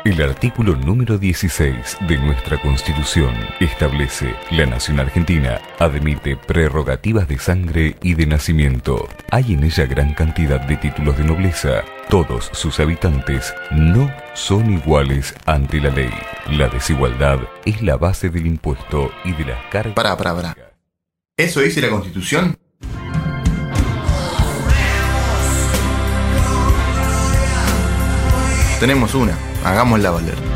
El artículo número 16 de nuestra Constitución establece: la nación argentina admite prerrogativas de sangre y de nacimiento. Hay en ella gran cantidad de títulos de nobleza. Todos sus habitantes no son iguales ante la ley. La desigualdad es la base del impuesto y de las cargas. Pará. ¿Eso dice la Constitución? Tenemos una, hagámosla valer.